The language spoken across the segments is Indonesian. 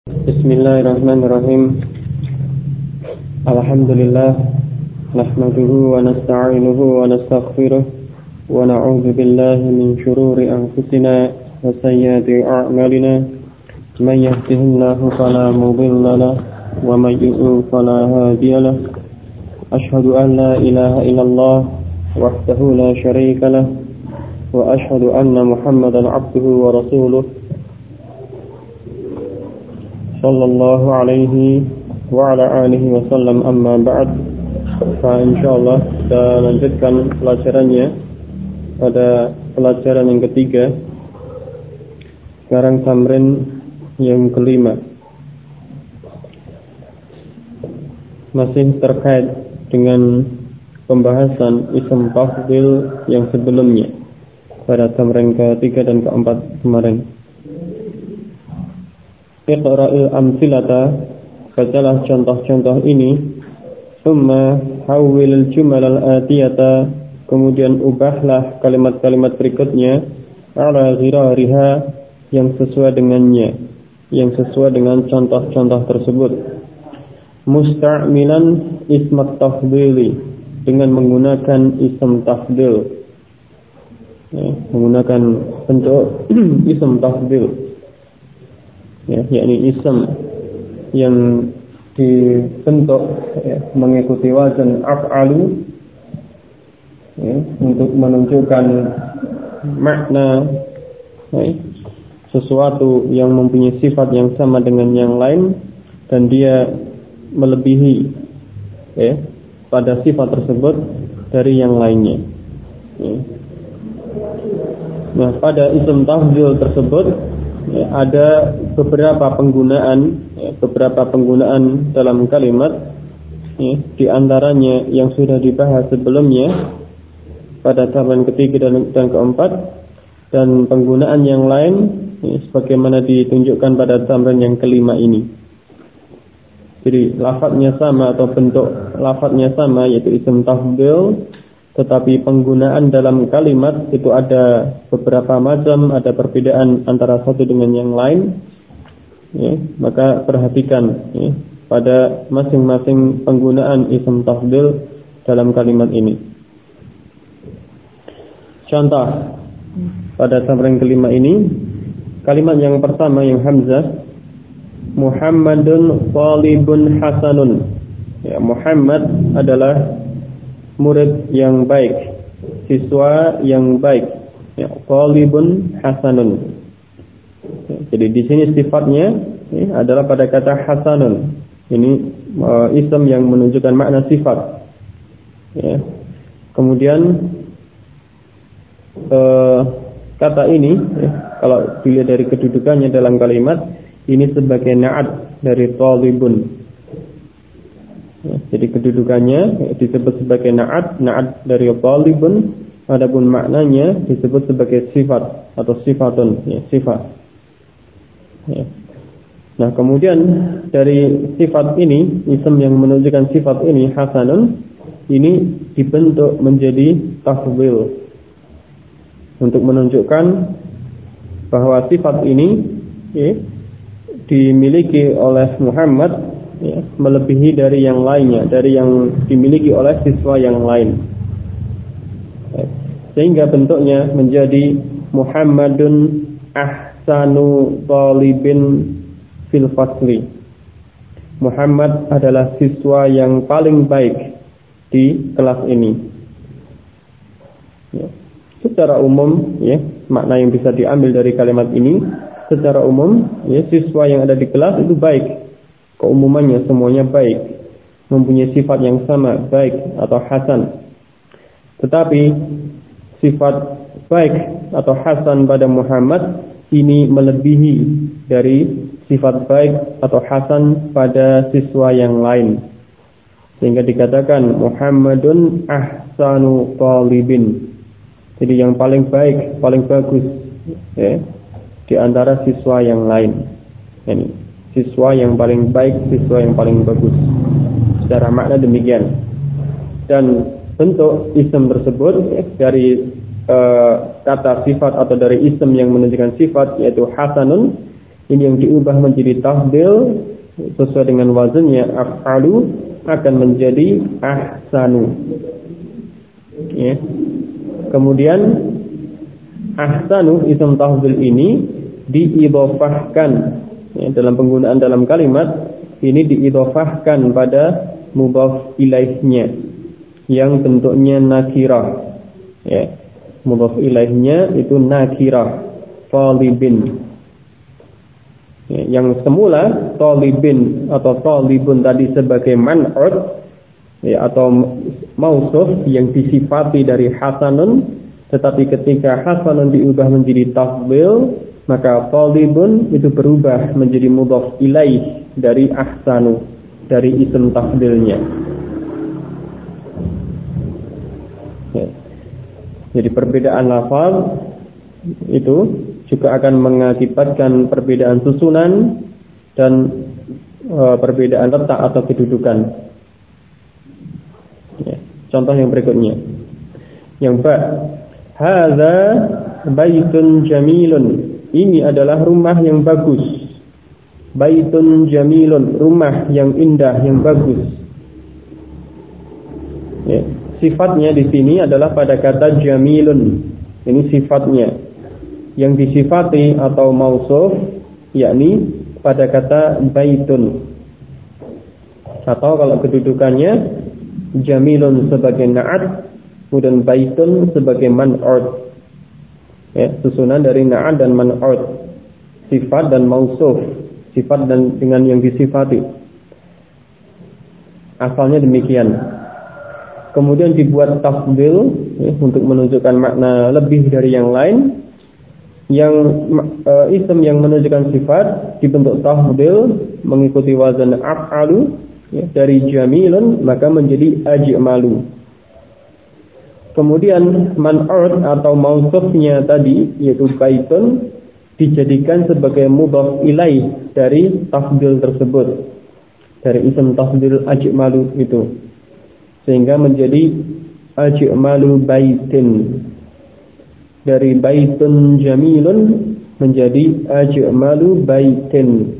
Bismillahirrahmanirrahim. Alhamdulillah nahmaduhu wa nasta'inuhu wa nastaghfiruh wa na'udzu billahi min shururi anfusina wa sayyiati a'malina. Man yahdihillahu fala mudilla lahu wa man yudlil fala hadiya lahu. Asyhadu an la ilaha illallah wahdahu la syarika lahu wa asyhadu anna Muhammadan 'abduhu wa rasuluh. Sallallahu alaihi wa ala alihi wa sallam, amma ba'd. Insyaallah kita lanjutkan pelajarannya pada pelajaran yang ketiga. Sekarang tamrin yang kelima, masih terkait dengan pembahasan ism tafdhil yang sebelumnya pada tamrin ketiga dan keempat kemarin. Iqra'il amsilata, bacalah contoh-contoh ini. Summa hawwilil jumal al-atiyata, kemudian ubahlah kalimat-kalimat berikutnya ala ghirariha, yang sesuai dengannya, yang sesuai dengan contoh-contoh tersebut. Musta'milan ismat tafdhili, dengan menggunakan ism tafdhil, menggunakan bentuk ism tafdhil, yakni ism yang dibentuk mengikuti wazan af'alu, untuk menunjukkan makna sesuatu yang mempunyai sifat yang sama dengan yang lain dan dia melebihi pada sifat tersebut dari yang lainnya. Nah, pada ism tafdhil tersebut ada beberapa penggunaan dalam kalimat, di antaranya yang sudah dibahas sebelumnya pada tamrin ketiga dan keempat, dan penggunaan yang lain sebagaimana ditunjukkan pada tamrin yang kelima ini. Jadi lafadznya sama atau bentuk lafadznya sama, yaitu ism tafdhil, tetapi penggunaan dalam kalimat itu ada beberapa macam, ada perbedaan antara satu dengan yang lain. Maka perhatikan pada masing-masing penggunaan ism tafdhil dalam kalimat ini. Contoh pada tamrin kelima ini, kalimat yang pertama yang hamzah, Muhammadun talibun hasanun. Muhammad adalah murid yang baik, siswa yang baik. Talibun hasanun. Jadi di sini sifatnya adalah pada kata hasanun. Ini ism yang menunjukkan makna sifat. Kemudian kata ini, kalau dilihat dari kedudukannya dalam kalimat, ini sebagai na'at dari talibun. Jadi kedudukannya disebut sebagai na'at dari talibun, adapun maknanya disebut sebagai sifat atau sifatun, sifat. Nah, kemudian dari sifat ini, ism yang menunjukkan sifat ini hasanun, ini dibentuk menjadi tafdhil untuk menunjukkan bahwa sifat ini dimiliki oleh Muhammad melebihi dari yang lainnya, dari yang dimiliki oleh siswa yang lain, sehingga bentuknya menjadi Muhammadun ahsanu talibin fil fasli. Muhammad adalah siswa yang paling baik di kelas ini. Secara umum, makna yang bisa diambil dari kalimat ini, secara umum, siswa yang ada di kelas itu baik. Keumumannya semuanya baik, mempunyai sifat yang sama, baik atau hasan. Tetapi sifat baik atau hasan pada Muhammad ini melebihi dari sifat baik atau hasan pada siswa yang lain, sehingga dikatakan Muhammadun ahsanu talibin. Jadi yang paling baik, paling bagus di antara siswa yang lain. Ini siswa yang paling baik, siswa yang paling bagus. Secara makna demikian. Dan bentuk ism tersebut kata sifat atau dari ism yang menunjukkan sifat, yaitu hasanun, ini yang diubah menjadi tafdil sesuai dengan wazannya af'alu akan menjadi ahsanu. Ya. Kemudian ahsanu ism tafdil ini diidhofahkan, ya, dalam penggunaan dalam kalimat ini diidhofahkan pada mudhaf ilaihnya yang bentuknya nakirah. Ya. Mudhaf ilaihnya itu nakirah, talibin. Ya, yang semula talibin atau talibun tadi sebagai man'ud, ya, atau mausuf yang disifati dari hasanun, tetapi ketika hasanun diubah menjadi tafdil, maka talibun itu berubah menjadi mudhaf ilaih dari ahsanu, dari isim tafdilnya. Ya. Jadi perbedaan lafaz itu juga akan mengakibatkan perbedaan susunan dan perbedaan letak atau kedudukan. Ya. Contoh yang berikutnya, yang ba, hadza baitun jamilun, ini adalah rumah yang bagus. Baitun jamilun, rumah yang indah, yang bagus. Ya. Sifatnya di sini adalah pada kata jamilun. Ini sifatnya. Yang disifati atau mausuf yakni pada kata baitun. Atau kalau kedudukannya jamilun sebagai na'at, kemudian baitun sebagai man'ud. Ya, susunan dari na'at dan man'ud, sifat dan mausuf, sifat dan dengan yang disifati. Asalnya demikian. Kemudian dibuat tafdil, ya, untuk menunjukkan makna lebih dari yang lain. Yang isim yang menunjukkan sifat dibentuk tafdil mengikuti wazan af'alu, ya, dari jamilun maka menjadi ajmalu. Kemudian man'ud atau mausufnya tadi yaitu baitun dijadikan sebagai mudhaf ilaih dari tafdil tersebut, dari isim tafdil ajmalu itu, sehingga menjadi ajmalu baitin. Dari baitun jamilun menjadi ajmalu baitin.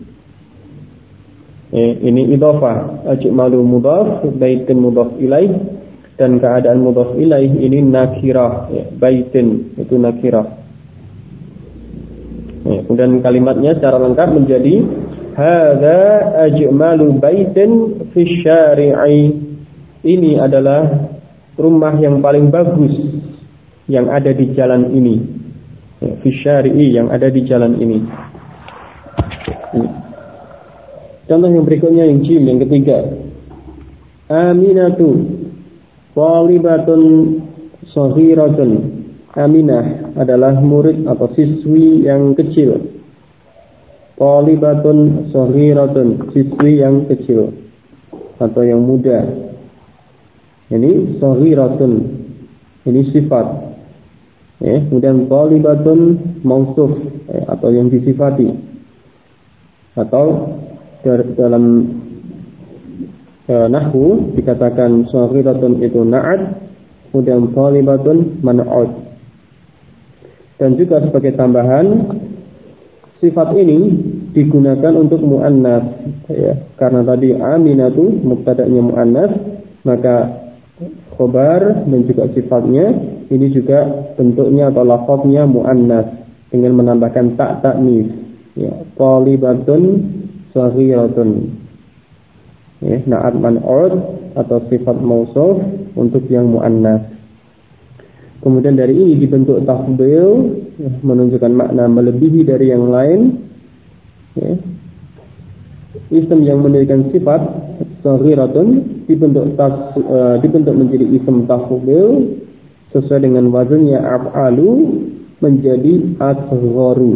Ini idhofah, ajmalu mudhaf, baitin mudhaf ilaih, dan keadaan mudhaf ilaih ini nakirah, ya, baitin itu nakirah. Ya, kemudian kalimatnya secara lengkap menjadi hadza ajmalu baitin fi syari'i, ini adalah rumah yang paling bagus yang ada di jalan ini, ya, fi syari'i, yang ada di jalan ini. Contoh yang berikutnya yang jim, yang ketiga, Aminatu talibatun saghiratun. Aminah adalah murid atau siswi yang kecil. Talibatun saghiratun, siswi yang kecil atau yang muda. Ini saghiratun, ini sifat. Ya, kemudian talibatun mausuf, ya, atau yang disifati, atau dalam nahwu dikatakan saghiratun itu na'at, kemudian talibatun man'ud. Dan juga sebagai tambahan, sifat ini digunakan untuk muannas, ya, karena tadi aminatu mubtada'nya muannas, maka khobar dan juga sifatnya ini juga bentuknya atau lafaznya muannas dengan menambahkan tak ta'nis, ya, talibatun saghiratun, ya, na'at man'ud atau sifat mausuf untuk yang muannas. Kemudian dari ini dibentuk tafdil, ya, menunjukkan makna melebihi dari yang lain, ya. Isim yang menunjukkan sifat saghiratun dibentuk menjadi isim tafdil sesuai dengan wazannya af'alu menjadi asgharu.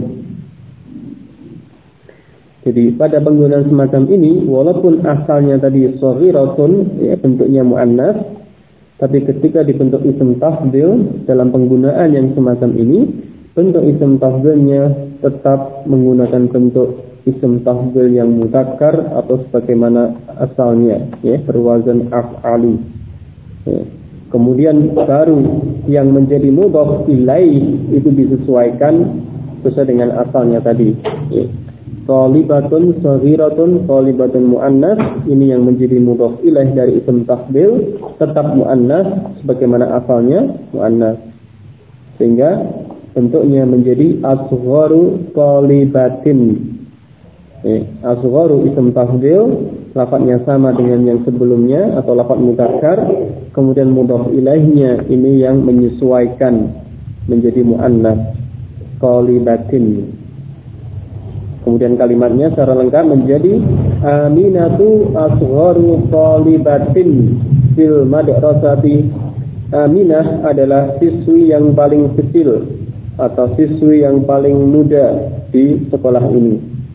Jadi pada penggunaan semacam ini, walaupun asalnya tadi saghiratun, ya, bentuknya muannas, tapi ketika dibentuk isim tafdil dalam penggunaan yang semacam ini, bentuk isim tafdilnya tetap menggunakan bentuk isim tafdil yang mudzakkar atau sebagaimana asalnya, ya, berwazan af'alu. Ya. Kemudian baru yang menjadi mudhaf ilaih itu disesuaikan sesuai dengan asalnya tadi. Ya. Thalibatun saghiratun, thalibatun muannas, ini yang menjadi mudhaf ilaih dari isim tafdil tetap muannas sebagaimana asalnya muannas. Sehingga bentuknya menjadi asgharu thalibatin. Asgharu isim tafdil, lafadznya sama dengan yang sebelumnya atau lafadz mudzakkar, kemudian mudhaf ilaihnya ini yang menyesuaikan menjadi muannas thalibatin. Kemudian kalimatnya secara lengkap menjadi Aminatu asgharu thalibatin fil madrasati. Aminah adalah siswi yang paling kecil atau siswi yang paling muda di sekolah ini.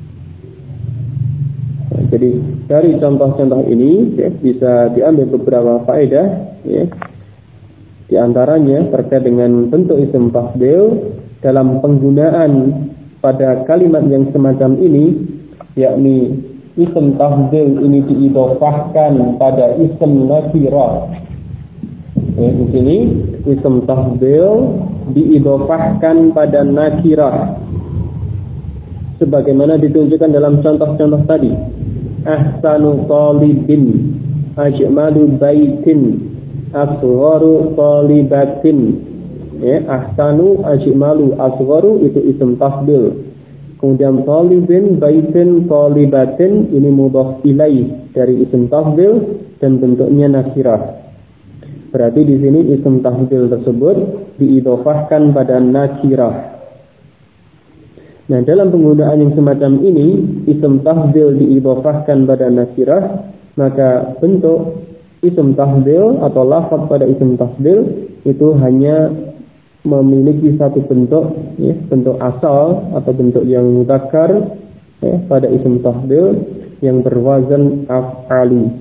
Jadi dari contoh-contoh ini bisa diambil beberapa faedah. Di antaranya terkait dengan bentuk isim tafdil dalam penggunaan pada kalimat yang semacam ini, yakni isim tafdil ini diidhofahkan pada isim nakirah. Di sini isim tafdil diidhofahkan pada nakirah, sebagaimana ditunjukkan dalam contoh-contoh tadi. Ahsanu talibin, ajmalu baitin, asgharu talibatin. Ahsanu, ajmalu, asgharu itu isim tafdil. Kemudian talibin, baitin, talibatin ini mudhaf ilaih dari isim tafdil dan bentuknya nakirah. Berarti di sini isim tafdil tersebut diidhofahkan pada nakirah. Nah, dalam penggunaan yang semacam ini, isim tafdil diidhofahkan pada nakirah, maka bentuk isim tafdil atau lafaz pada isim tafdil itu hanya memiliki satu bentuk, bentuk asal atau bentuk yang mudzakkar pada isim tafdil yang berwazan af'alu.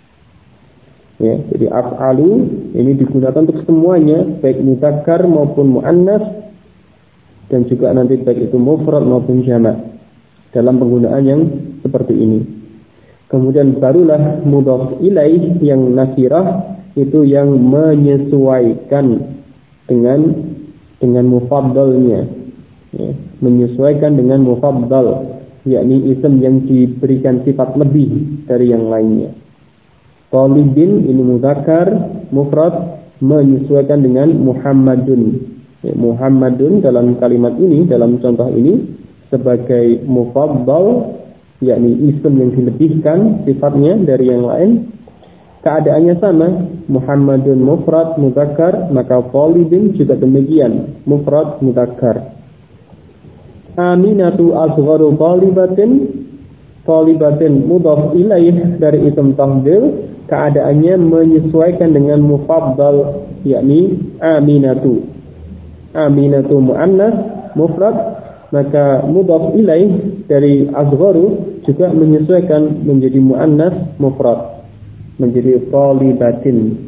Jadi af'alu ini digunakan untuk semuanya, baik mudzakkar maupun muannas, dan juga nanti baik itu mufrad maupun jamak dalam penggunaan yang seperti ini. Kemudian barulah mudhaf ilaih yang nakirah itu yang menyesuaikan dengan mufaddalnya, menyesuaikan dengan mufaddal, yakni isim yang diberikan sifat lebih dari yang lainnya. Talibin ini mudzakkar mufrad menyesuaikan dengan Muhammadun. Muhammadun dalam kalimat ini, dalam contoh ini sebagai mufaddal, yakni isim yang dilebihkan sifatnya dari yang lain. Keadaannya sama, Muhammadun mufrad mudzakkar, maka talibin juga demikian, mufrad mudzakkar. Aminatu asgharu talibatin mudhaf ilaih dari isim tafdil, keadaannya menyesuaikan dengan mufaddal, yakni aminatu. Aminatu muannas mufrad, maka mudhaf ilaih dari asgharu juga menyesuaikan menjadi muannas mufrad, menjadi talibatin.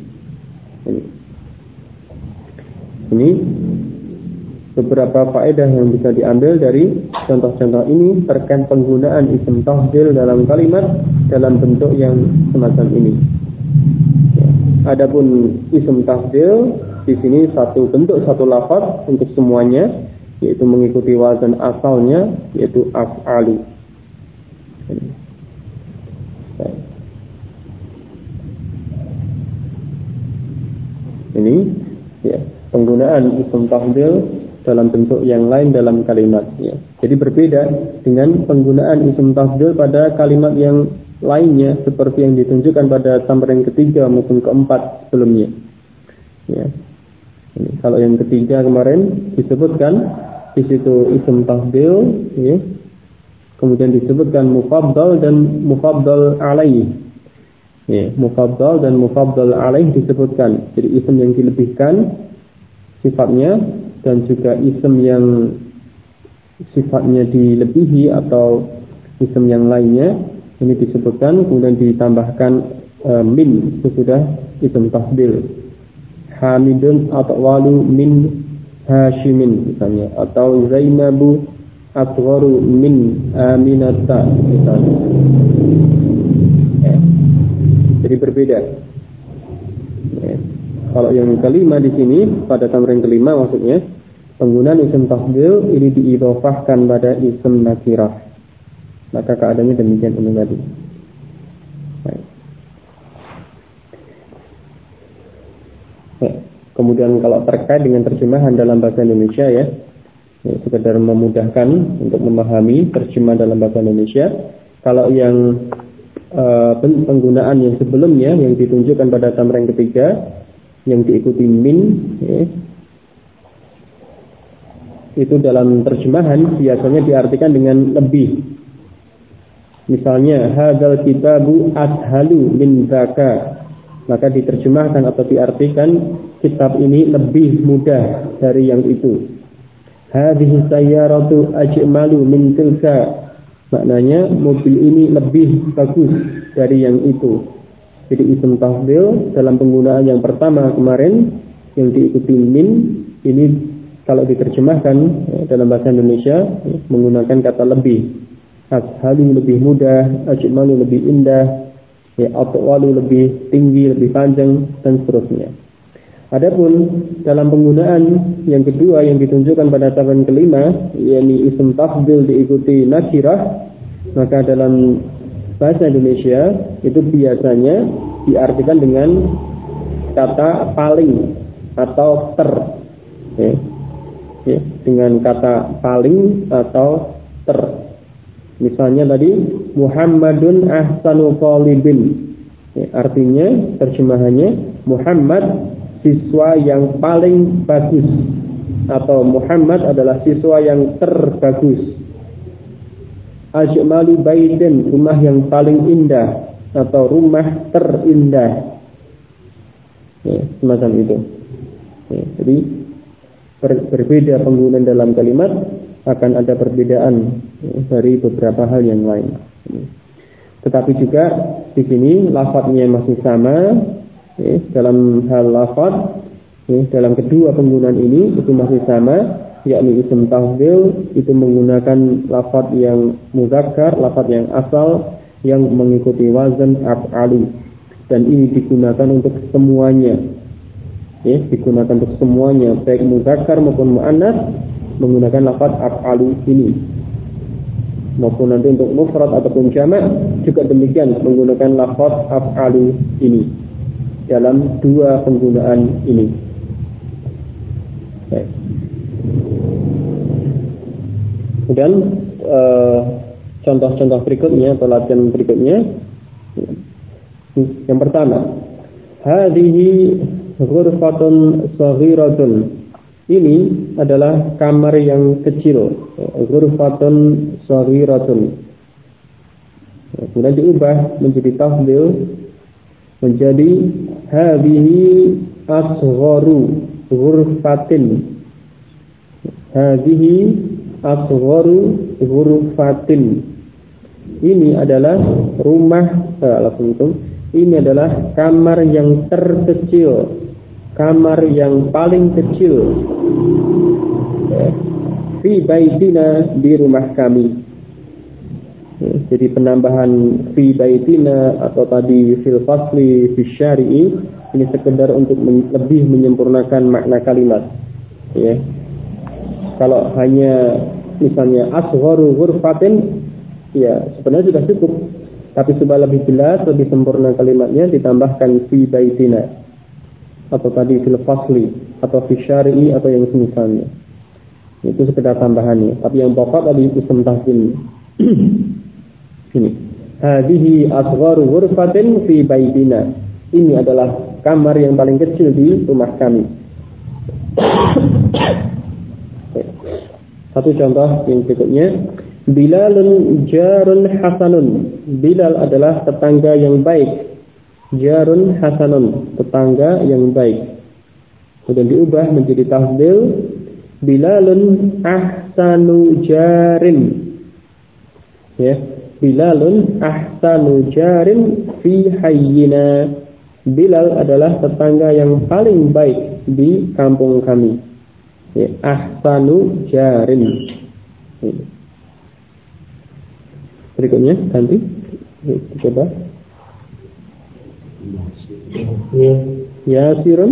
Ini beberapa faedah yang bisa diambil dari contoh-contoh ini terkait penggunaan isim tafdil dalam kalimat dalam bentuk yang semacam ini. Adapun isim tafdil di sini satu bentuk, satu lafaz untuk semuanya, yaitu mengikuti wazan asalnya, yaitu af'alu. Ini penggunaan isim tafdil dalam bentuk yang lain dalam kalimat. Jadi berbeda dengan penggunaan isim tafdil pada kalimat yang lainnya, seperti yang ditunjukkan pada tambahan ketiga maupun keempat sebelumnya. Kalau yang ketiga kemarin disebutkan di situ isim tafdil, kemudian disebutkan mufaddal dan mufaddal alaih. Mufaddal dan mufaddal alaih disebutkan. Jadi isim yang dilebihkan sifatnya dan juga isim yang sifatnya dilebihi atau isim yang lainnya ini disebutkan, kemudian ditambahkan min, itu sudah isim tafdil. Hamidun atwalu min Hashimin misalnya, atau Zainabu atwaru min Aminata misalnya. Jadi berbeda. Kalau yang kelima di sini pada tamrin kelima maksudnya penggunaan isim tafdil ini diidhofahkan pada isim nakirah. Maka keadaannya demikian ini tadi. Baik. Ya. Kemudian kalau terkait dengan terjemahan dalam bahasa Indonesia ya, sekedar memudahkan untuk memahami terjemahan dalam bahasa Indonesia. Kalau yang penggunaan yang sebelumnya yang ditunjukkan pada tamrin ketiga yang diikuti min ya, itu dalam terjemahan biasanya diartikan dengan lebih. Misalnya hadzal kitabu ashalu min dzaka, maka diterjemahkan atau diartikan kitab ini lebih mudah dari yang itu. Hadhihi sayyaratu ajmalu min tilka, maknanya mobil ini lebih bagus dari yang itu. Jadi isim tafdhil dalam penggunaan yang pertama kemarin yang diikuti min, ini kalau diterjemahkan dalam bahasa Indonesia menggunakan kata lebih. Ashalu lebih mudah, ajmalu lebih indah, atwalu lebih tinggi, lebih panjang, dan seterusnya. Adapun dalam penggunaan yang kedua yang ditunjukkan pada tamrin kelima, yakni isim tafdhil diikuti nakirah, maka dalam bahasa Indonesia itu biasanya diartikan dengan kata paling atau ter, dengan kata paling atau ter. Misalnya tadi Muhammadun ahsanu talibin, artinya terjemahannya Muhammad siswa yang paling bagus, atau Muhammad adalah siswa yang terbagus. Ajmalu baitin, rumah yang paling indah atau rumah terindah, semacam itu. Jadi berbeda penggunaan dalam kalimat, akan ada perbedaan dari beberapa hal yang lain. Tetapi juga di sini lafadznya masih sama. Dalam hal lafaz, dalam kedua penggunaan ini itu masih sama, yakni isim tafdhil itu menggunakan lafaz yang muzakkar, lafaz yang asal yang mengikuti wazan af'alu, dan ini digunakan untuk semuanya. Digunakan untuk semuanya, baik muzakkar maupun muannats, menggunakan lafaz af'alu ini. Maupun nanti untuk mufrad ataupun jamak juga demikian, menggunakan lafaz af'alu ini dalam dua penggunaan ini. Baik. Kemudian contoh-contoh berikutnya atau latihan berikutnya. Yang pertama, hadhihi ghurfatun saghiratun. Ini adalah kamar yang kecil. Ghurfatun saghiratun. Kemudian diubah menjadi tafdhil menjadi hadhihi asgharu ghurfatin. Hadhihi asgharu ghurfatin. Ini adalah rumah ini adalah kamar yang terkecil, kamar yang paling kecil fi baitina, di rumah kami. Jadi penambahan fi baitina atau tadi fil fasli fi syari'i ini sekedar untuk lebih menyempurnakan makna kalimat. Kalau hanya misalnya asgharu ghurfatin, sebenarnya sudah cukup. Tapi supaya lebih jelas, lebih sempurna kalimatnya ditambahkan fi baitina atau tadi fil fasli atau fi syari'i atau yang semisalnya. Itu sekedar tambahannya. Tapi yang pokok tadi isim tafdhil. Ini hadhihi asgharu ghurfatin fi baitina. Ini adalah kamar yang paling kecil di rumah kami. Satu contoh yang berikutnya, Bilalun jarun hasanun. Bilal adalah tetangga yang baik. Jarun hasanun, tetangga yang baik. Kemudian diubah menjadi tafdhil, Bilalun ahsanu jarin. Bilalun ahsanu jarin fi hayyina. Bilal adalah tetangga yang paling baik di kampung kami. Ahsanu jarin. Berikutnya ganti, coba. Yasirun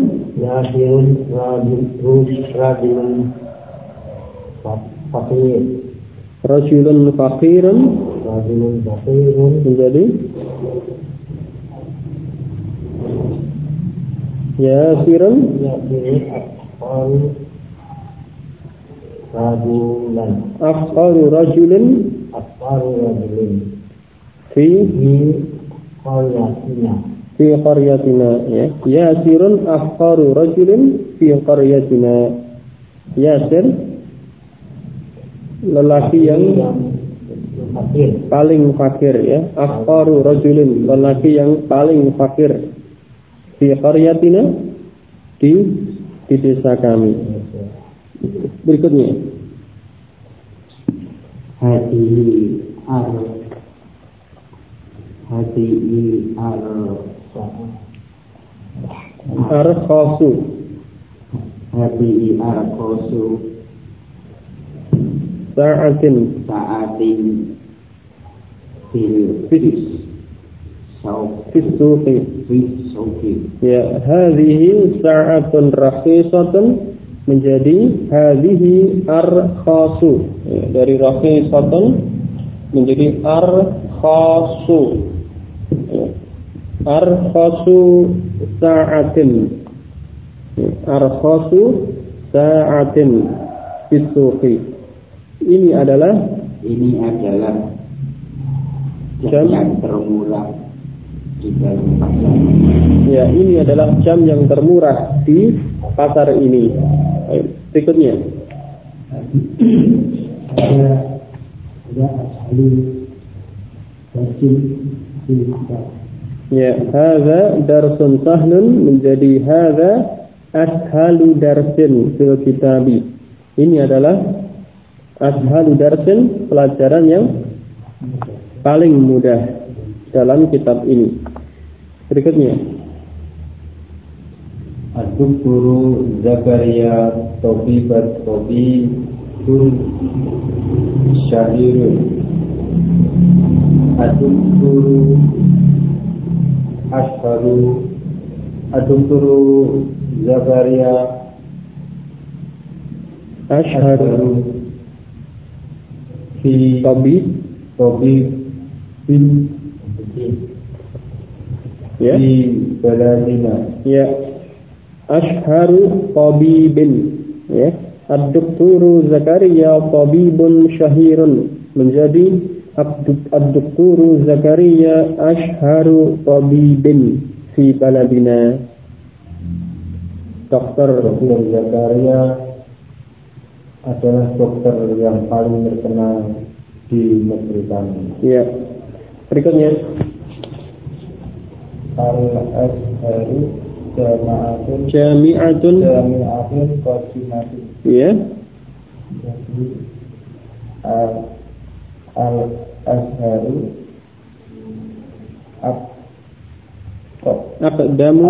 rajulun fakir. Rajulun faqirun menjadi yasirun afqaru rajulin fi qaryatina ya. Yasirun afqaru rajulin fi qaryatina. Yasir lelaki yang paling fakir ya. Afqaru rajulin lelaki yang paling fakir fi qaryatina di desa kami. Berikutnya arkhasu sa'atin fisuqi ya. Hadhihi sa'atun rakhisatun menjadi hadhihi arkhasu ya, dari rakhisatun menjadi arkhasu ya. Arkhasu sa'atin ya. Arkhasu sa'atin fisuqi. Ini adalah jam yang termurah di dalam pasar. Ya, ini adalah jam yang termurah di pasar ini. Berikutnya. Ya, hadza darsun sahlun menjadi hadza ashalu darsin fil kitabi. Ini adalah ashalu darsin, pelajaran yang paling mudah dalam kitab ini. Berikutnya. Ad-Dukturu Zakaria Tabibun Syahirun. Ad-Dukturu Ashharu. Ad-Dukturu Zakaria Ashharu fi Tabib ya di baladina ya. Ashharu tabibin ya. Ad-Dukturu Zakaria tabibun syahirun menjadi Ad-Dukturu Zakaria ashharu tabibin fi baladina. Dokter Zakaria adalah dokter yang paling terkenal di negeri kami. Ya. Berikutnya Al-Azharu Jami'atun Qadimatun. Ya. Al-Azharu Aqdamu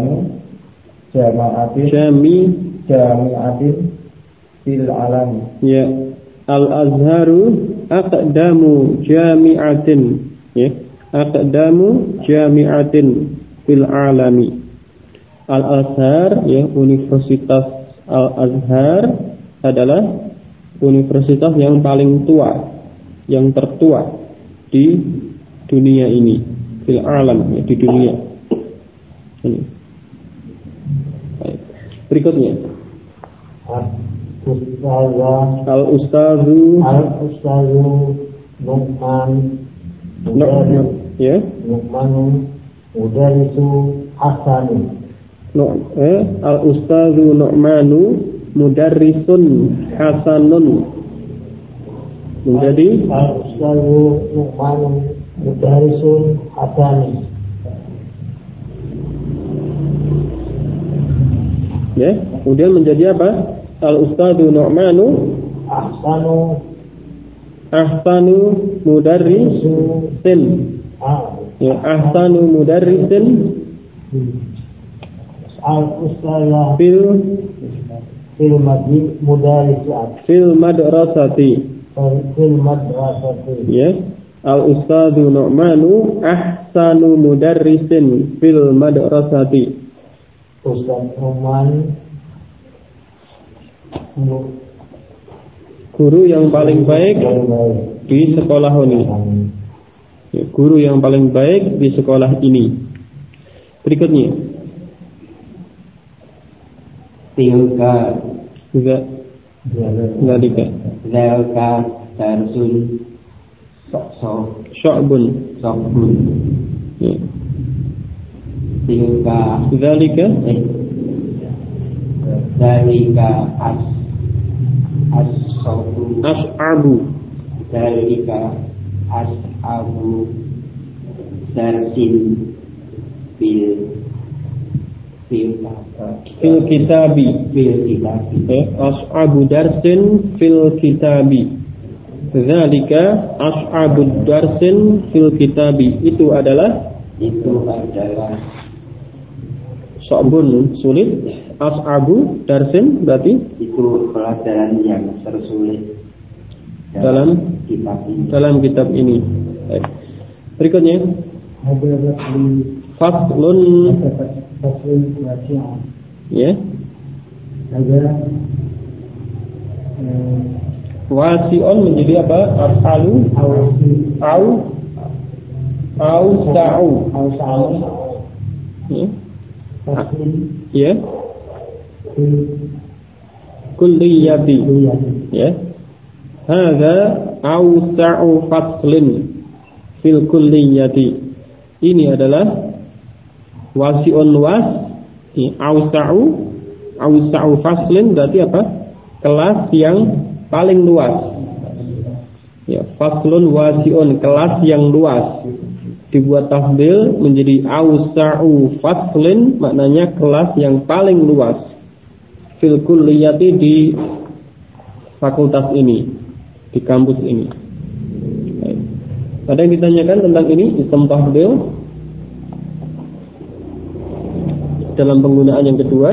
Jami'atin fil alam. Ya. Al-Azharu aqdamu jami'atin ya. Aqdamu jami'atin fil alami. Al-Azhar ya, Universitas Al-Azhar adalah universitas yang paling tua, yang tertua di dunia ini, fil alam ya, di dunia ini. Baik. Berikutnya Al-Ustazu Nu'man ya. Nu'man Mudarisu Hasanu. Al-Ustazu Nu'manu Mudarrisun Hasanun menjadi Al-Ustazu Nu'manu Mudarrisun Hasani. Ya, kemudian menjadi apa? Al-Ustadu Nu'manu Ahsanu Mudarrisin. Ya, Ahsanu Mudarrisin Al-Ustadu fil madrasati. Ya, Al-Ustadu Nu'manu Ahsanu Mudarrisin fil madrasati. Ustaz Nu'man Guru yang paling baik di sekolah ini. Ya, guru yang paling baik di sekolah ini. Berikutnya. Tilka Zalika darsun Sya'bun. Ya. Tilka Zalika As'abu Zalika as'abu darsin fil kitabi. As'abu darsin fil kitabi. Zalika as'abu darsin fil kitabi. Itu adalah Sya'bun sulit. As'abu darsin berarti itu pelajaran yang tersulit dalam kitab ini. Baik. Berikutnya faslun ya. Wasi'un menjadi apa? Af'alu au sa'u. Ya. Kulliyati. Ya. Hadza awsa'u faslin fil kulliyati. Ini adalah wasi'un luas. Awsa'u faslin berarti apa? Kelas yang paling luas. Ya, faslun wasi'un, kelas yang luas. Dibuat tafdil menjadi awsa'u faslin, maknanya kelas yang paling luas. Fil kulliyati, di fakultas ini, di kampus ini. Baik. Ada yang ditanyakan tentang ini, isim tafdil dalam penggunaan yang kedua?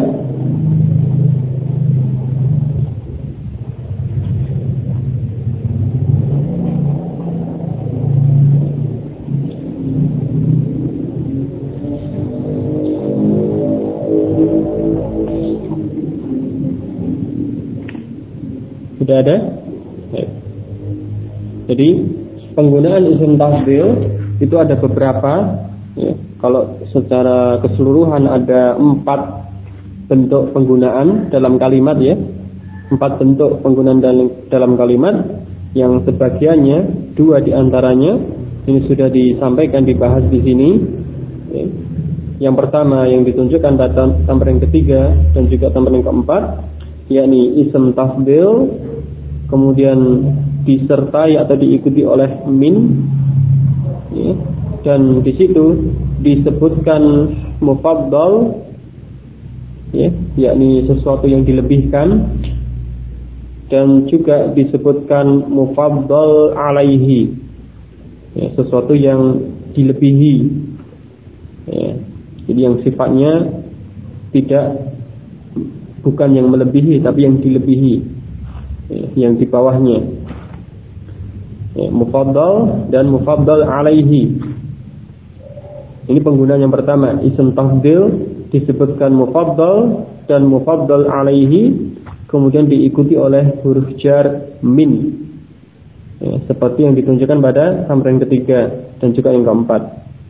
Sudah ada? Baik. Jadi penggunaan isim tafdil itu ada beberapa. Ya. Kalau secara keseluruhan ada 4 bentuk penggunaan dalam kalimat, ya. 4 bentuk penggunaan dalam kalimat, yang sebagiannya 2 diantaranya ini sudah disampaikan, dibahas di sini. Ya. Yang pertama yang ditunjukkan pada tambahan ketiga dan juga tambahan keempat, yakni isim tafdil kemudian disertai atau diikuti oleh min, ya, dan di situ disebutkan mufaddal, ya, yakni sesuatu yang dilebihkan, dan juga disebutkan mufaddal alaihi, ya, sesuatu yang dilebihi, ya, jadi yang sifatnya bukan yang melebihi tapi yang dilebihi, yang di bawahnya, ya, mufaddal dan mufaddal alaihi. Ini penggunaan yang pertama, isim tafdil disebutkan mufaddal dan mufaddal alaihi, kemudian diikuti oleh huruf jar min, ya, seperti yang ditunjukkan pada tamrin ketiga dan juga yang keempat.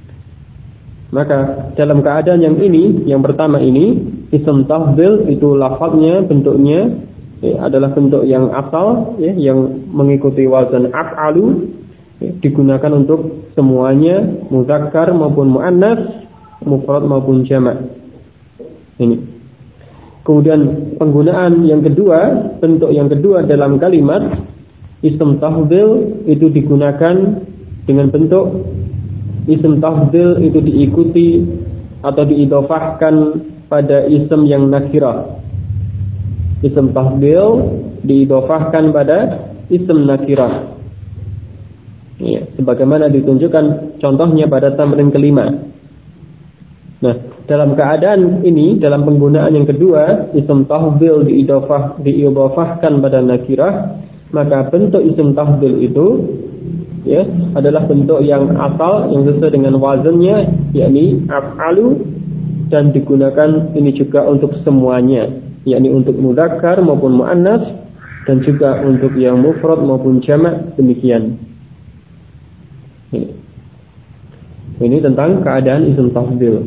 Maka dalam keadaan yang ini, yang pertama ini, isim tafdil itu lafadznya, bentuknya, ya, adalah bentuk yang asal, ya, yang mengikuti wazan af'alu, ya, digunakan untuk semuanya, mudzakkar maupun muannats, mufrad maupun jamak. Ini. Kemudian penggunaan yang kedua, bentuk yang kedua dalam kalimat isim tafdil itu digunakan dengan bentuk isim tafdil itu diikuti atau diidhofahkan pada isim yang nakirah. Isim tafdil diidhofahkan pada isim nakirah, ya, sebagaimana ditunjukkan contohnya pada tamrin kelima. Nah, dalam keadaan ini, dalam penggunaan yang kedua, isim tafdil diidhofahkan pada nakirah, maka bentuk isim tafdil itu, ya, adalah bentuk yang asal, yang sesuai dengan wazannya, yakni af'alu, dan digunakan ini juga untuk semuanya, yakni untuk mudzakkar maupun muannats, dan juga untuk yang mufrad maupun jamak demikian. Ini tentang keadaan isim tafdhil.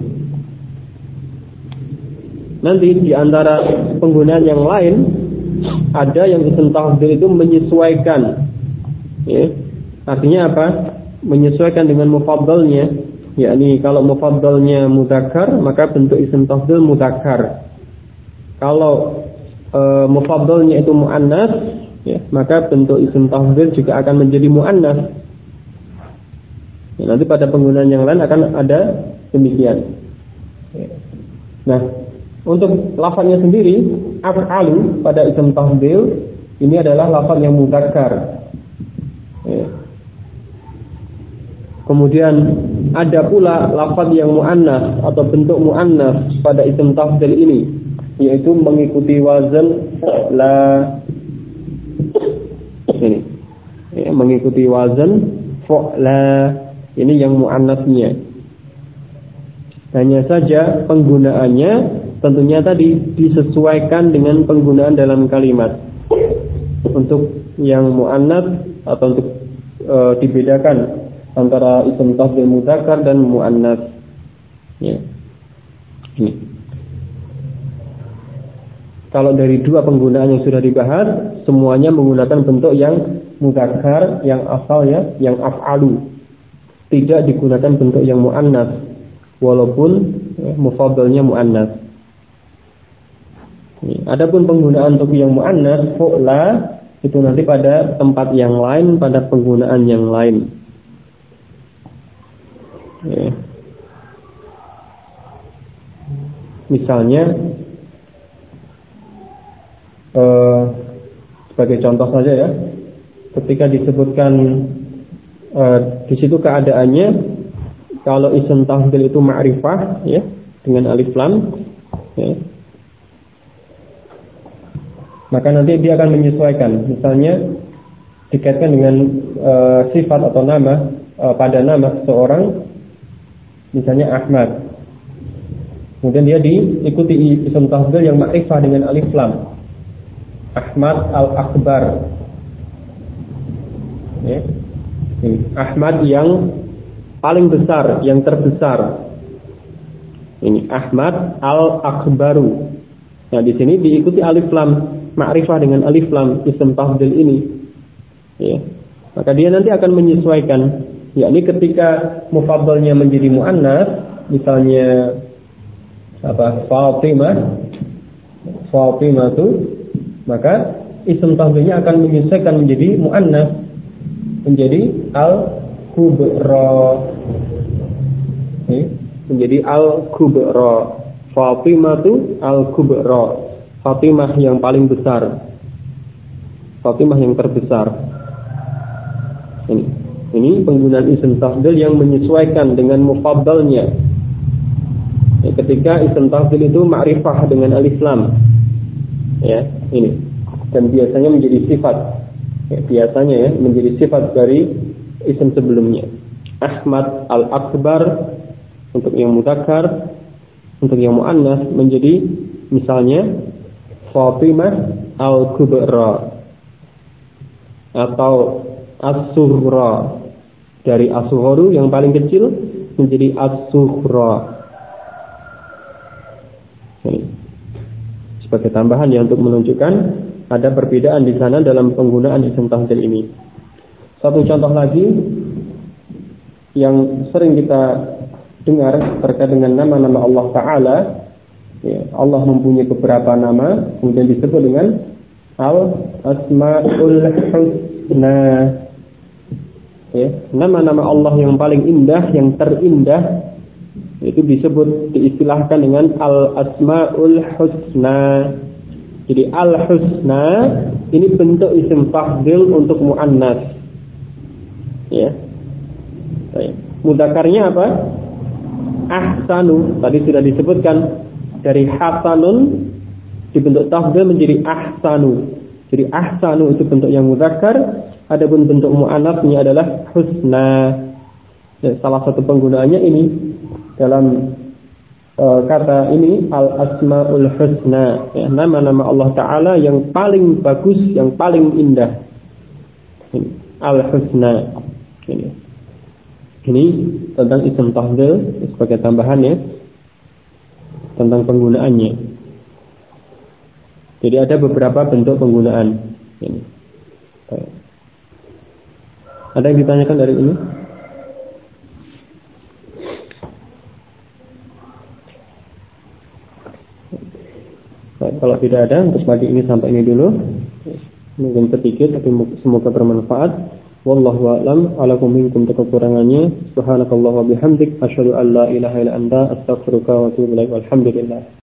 Nanti di antara penggunaan yang lain ada yang isim tafdhil itu menyesuaikan, ya. Artinya apa? Menyesuaikan dengan mufaddalnya, yakni kalau mufaddalnya mudzakkar maka bentuk isim tafdhil mudzakkar. Kalau mufaddalnya itu muannas, ya, maka bentuk isim tafdhil juga akan menjadi muannas. Ya, nanti pada penggunaan yang lain akan ada demikian. Nah, untuk lafaznya sendiri af'alu pada isim tafdhil ini adalah lafaz yang mudzakkar. Ya. Kemudian ada pula lafaz yang muannas atau bentuk muannas pada isim tafdhil ini, yaitu mengikuti wazan la. Ini, ya, mengikuti wazan fa'la. Ini yang muannasnya. Hanya saja penggunaannya tentunya tadi disesuaikan dengan penggunaan dalam kalimat. Untuk yang muannas atau untuk dibedakan antara isim tafdhil mudzakkar dan muannas. Ya. Ini. Kalau dari dua penggunaan yang sudah dibahas, semuanya menggunakan bentuk yang mudzakkar, yang asalnya yang af'alu. Tidak digunakan bentuk yang muannas, walaupun mufaddalnya muannas. Adapun penggunaan untuk yang muannas fu'la itu nanti pada tempat yang lain, pada penggunaan yang lain. Ya. Misalnya sebagai contoh saja ya, ketika disebutkan di situ keadaannya kalau isim tafdhil itu ma'rifah, ya, dengan alif lam, ya, maka nanti dia akan menyesuaikan. Misalnya dikaitkan dengan sifat atau nama pada nama seseorang, misalnya Ahmad. Kemudian dia diikuti isim tafdhil yang ma'rifah dengan alif lam, Ahmad al-Akbar, ya. Ini Ahmad yang paling besar, yang terbesar. Ini Ahmad al-Akbaru. Nah, di sini diikuti alif lam, ma'rifah dengan alif lam isim tafdhil ini. Ya. Maka dia nanti akan menyesuaikan, yakni ketika mufaddalnya menjadi muannas, misalnya apa? Fatimah itu, maka isim tafdhilnya akan menyesuaikan menjadi muannas, menjadi al-kubra. Menjadi al-kubra. Fatimah itu al-kubra. Fatimah yang paling besar. Fatimah yang terbesar. Ini penggunaan isim tafdhil yang menyesuaikan dengan mufaddalnya. Ya, ketika isim tafdhil itu ma'rifah dengan alif lam. Ya, ini. Dan biasanya menjadi sifat. Ya, biasanya ya menjadi sifat dari isim sebelumnya. Ahmad al-Akbar untuk yang mudzakkar, untuk yang muannas menjadi misalnya Fatimah al-Kubra atau as-Sughra, dari as-Sughru yang paling kecil menjadi as-Sughra. Sebagai tambahan ya untuk menunjukkan ada perbedaan di sana dalam penggunaan isim tafdhil ini. Satu contoh lagi yang sering kita dengar terkait dengan nama-nama Allah Ta'ala, ya, Allah mempunyai beberapa nama, kemudian disebut dengan Al-Asma'ul Husna. Ya, nama-nama Allah yang paling indah, yang terindah, itu disebut, diistilahkan dengan Al-Asma'ul Husna. Jadi Al-Husna ini bentuk isim tafdhil untuk muannas. Ya. Mudzakarnya apa? Ahsanu. Tadi sudah disebutkan dari hasanun dibentuk tafdhil menjadi ahsanu. Jadi ahsanu itu bentuk yang mudzakar, adapun bentuk muannasnya adalah husna. Ya, salah satu penggunaannya ini dalam kata ini al-asmaul husna, ya, nama-nama Allah Ta'ala yang paling bagus, yang paling indah. Al-husna. Ini tentang isim tafdhil sebagai tambahan ya, tentang penggunaannya. Jadi ada beberapa bentuk penggunaan ini. Ada yang ditanyakan dari ini? Baik, kalau tidak ada, untuk pagi ini sampai ini dulu. Mungkin sedikit, tapi semoga bermanfaat. Wallahu a'lam. Alakum minkum kekurangannya. Subhanakallah wa bihamdik. Asyhadu an la ilaha illa anta astaghfiruka wa atubu ilaik. Walhamdulillah.